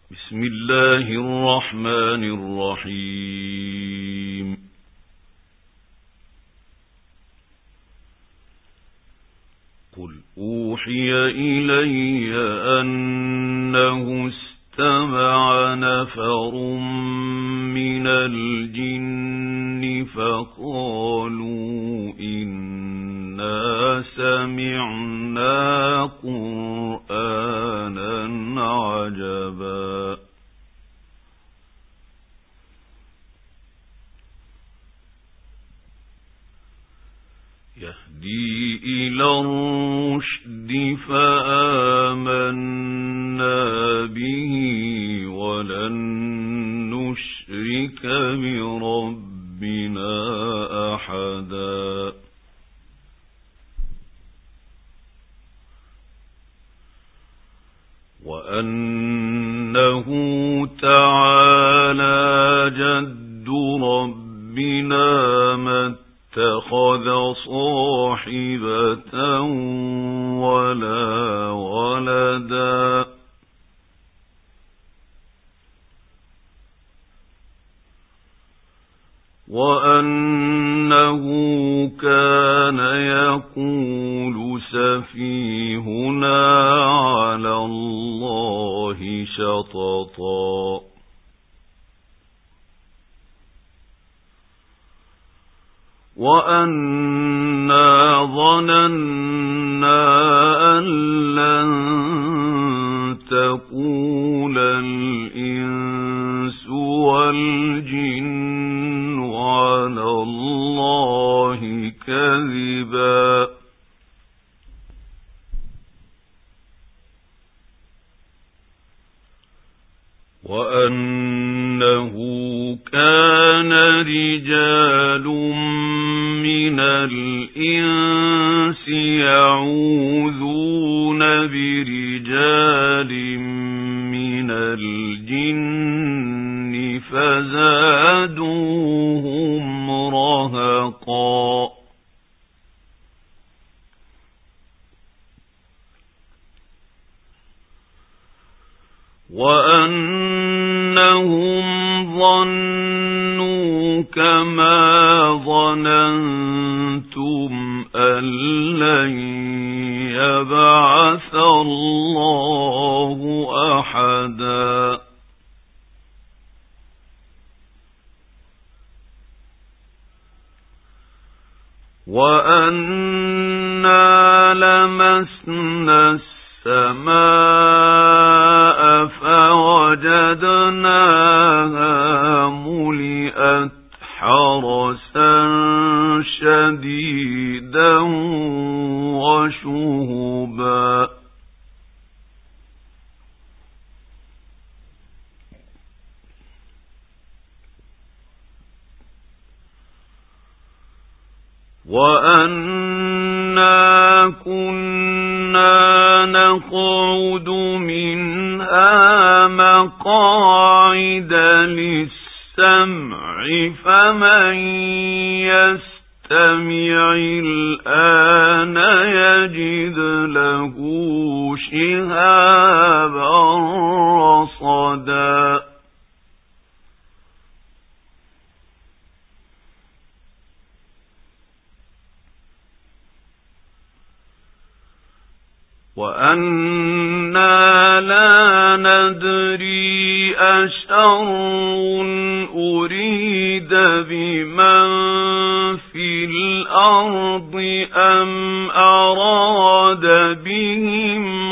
بسم الله الرحمن الرحيم. قل أوحي إلي أنه استمع نفر من الجن فقالوا إنا سمعنا قرآنا عجبا يهدي إلى الرشد فآمنا به ولن نشرك بربنا أحدا وأنه تعالى جد ربنا ما اتخذ صاحبة ولا ولدا وأنه كان يقول سفيهنا على الله شططا وأنا ظننا أن لن تقول الإنس والجن على الله كذبا وأنه كان رجال من الإنس يعوذون برجال من الجن فزادوهم رهقا وأنهم ظنوا كما ظننتم أن لن يبعث الله أحدا وأنا لمسنا السماء فوجدناها ملئت حرسا شديدا وشهبا وأنا كنا نقعد منها مقاعد للسمع فمن يستمع الآن يجد له شهابا رصدا وأنا لا ندري أشر أريد بمن في الأرض أم أراد بهم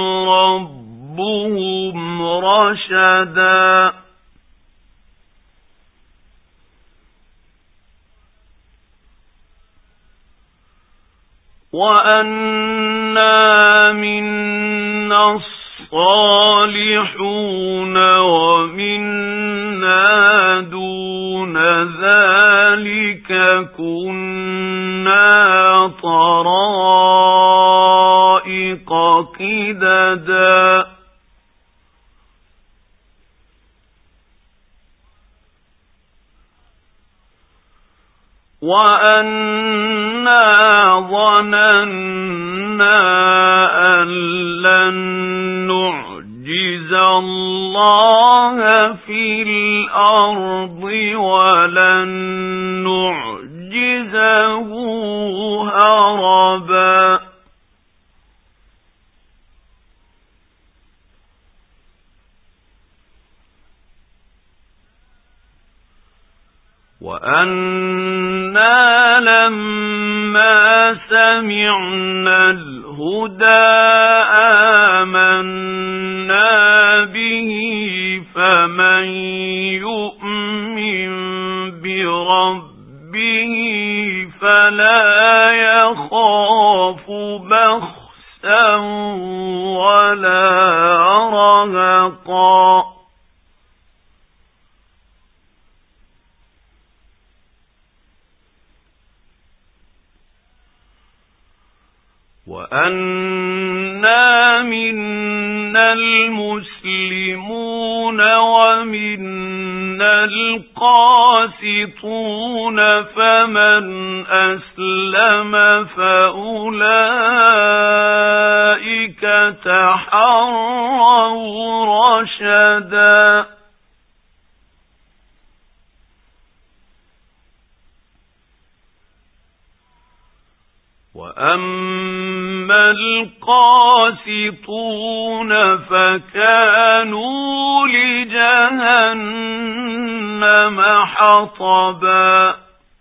ربهم رشدا وأنا منا الصالحون ومنا دون ذلك كنا طرائق قددا وأنا ظننا أن لن نعجز الله الله في الأرض ولن نعجزه هربا وأنا لما سمعنا الهدى آمنا به فمن يؤمن بربه فلا يخاف بخسا ولا رهقا وأنا منا المسلمون ومنا القاسطون فمن أسلم فأولئك تحروا رشدا وأما القاسطون فكانوا لجهنم حطبا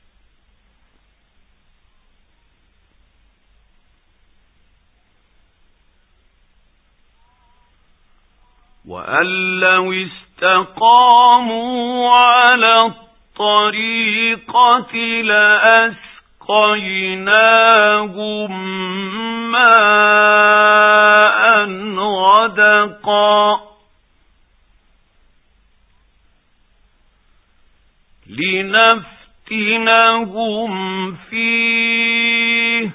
وأن لو استقاموا على الطريقة لأسقيناهم ماء غدقا لنفتنهم فيه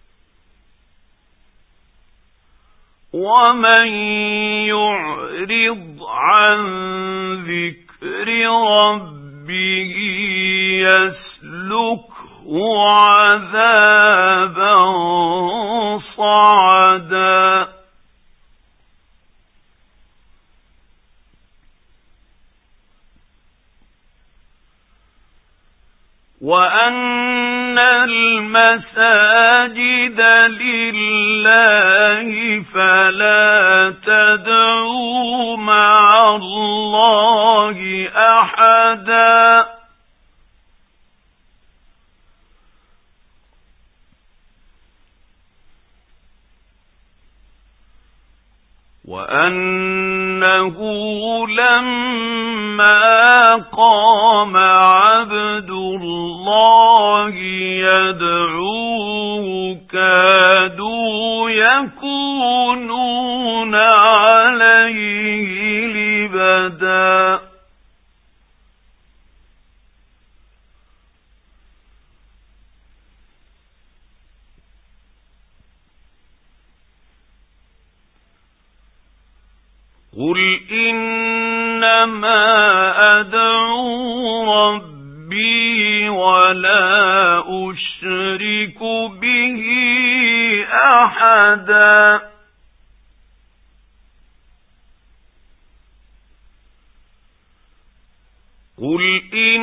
ومن يعرض عن ذكر ربه يسلكه عذابا صعدا وأن المساجد لله فلا تدعوا مع الله أحدا وأنه لما قام عبد الله يدعوه كادوا يكونون عليه لبدا قل إنما أدعو ربي ولا أشرك به أحدا قل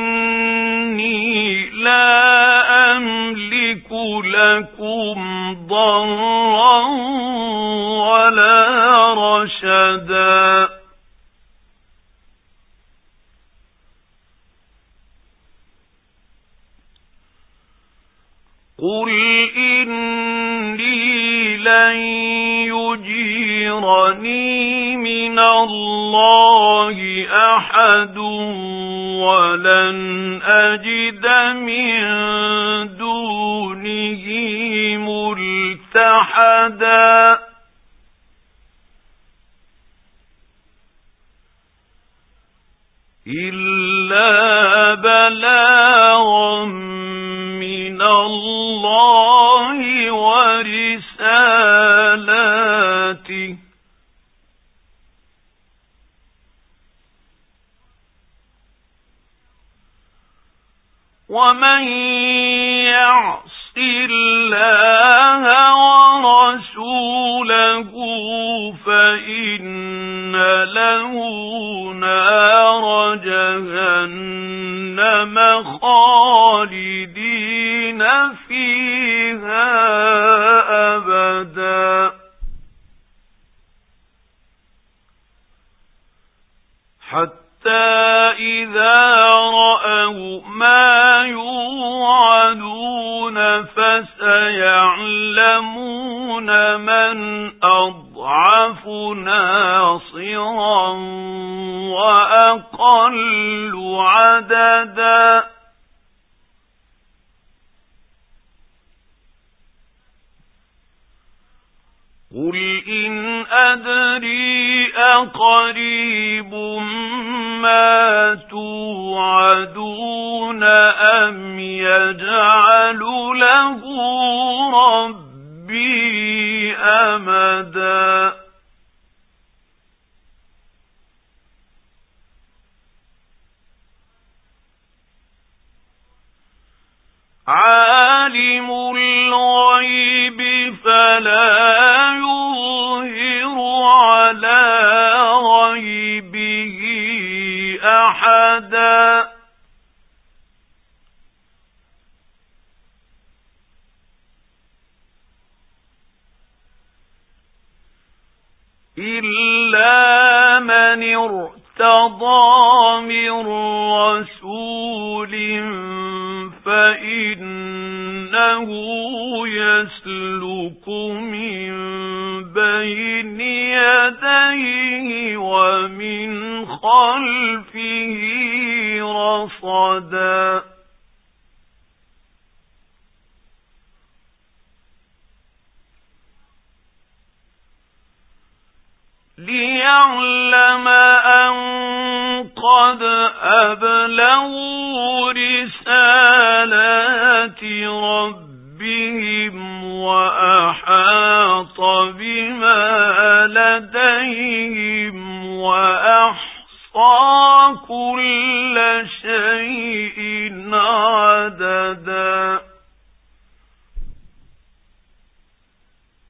إني لا أملك لكم ضرا ولا رشدا قل إني لن يجيرني من الله أحد ولن أجد من دونه ملتحدا إلا بلاغا من الله ورسالاته ومن يعص الله ورسوله فإن له نار جهنم خالدين فيها أبدا حتى إذا رأوا ما يوعدون فسيعلمون من أضعف ناصرا وأقل عددا قل إن أدري أقريب ما توعدون أم يجعل له ربي أمدا عالم الغيب فلا يظهر على غيبه أحدا إلا من ارتضى من رسول فإنه يسلك من بين يديه ومن خلفه رصدا ليعلم أن قد أبلغوا رسالات ربهم وأحاط بما لديهم وأحصى كل شيء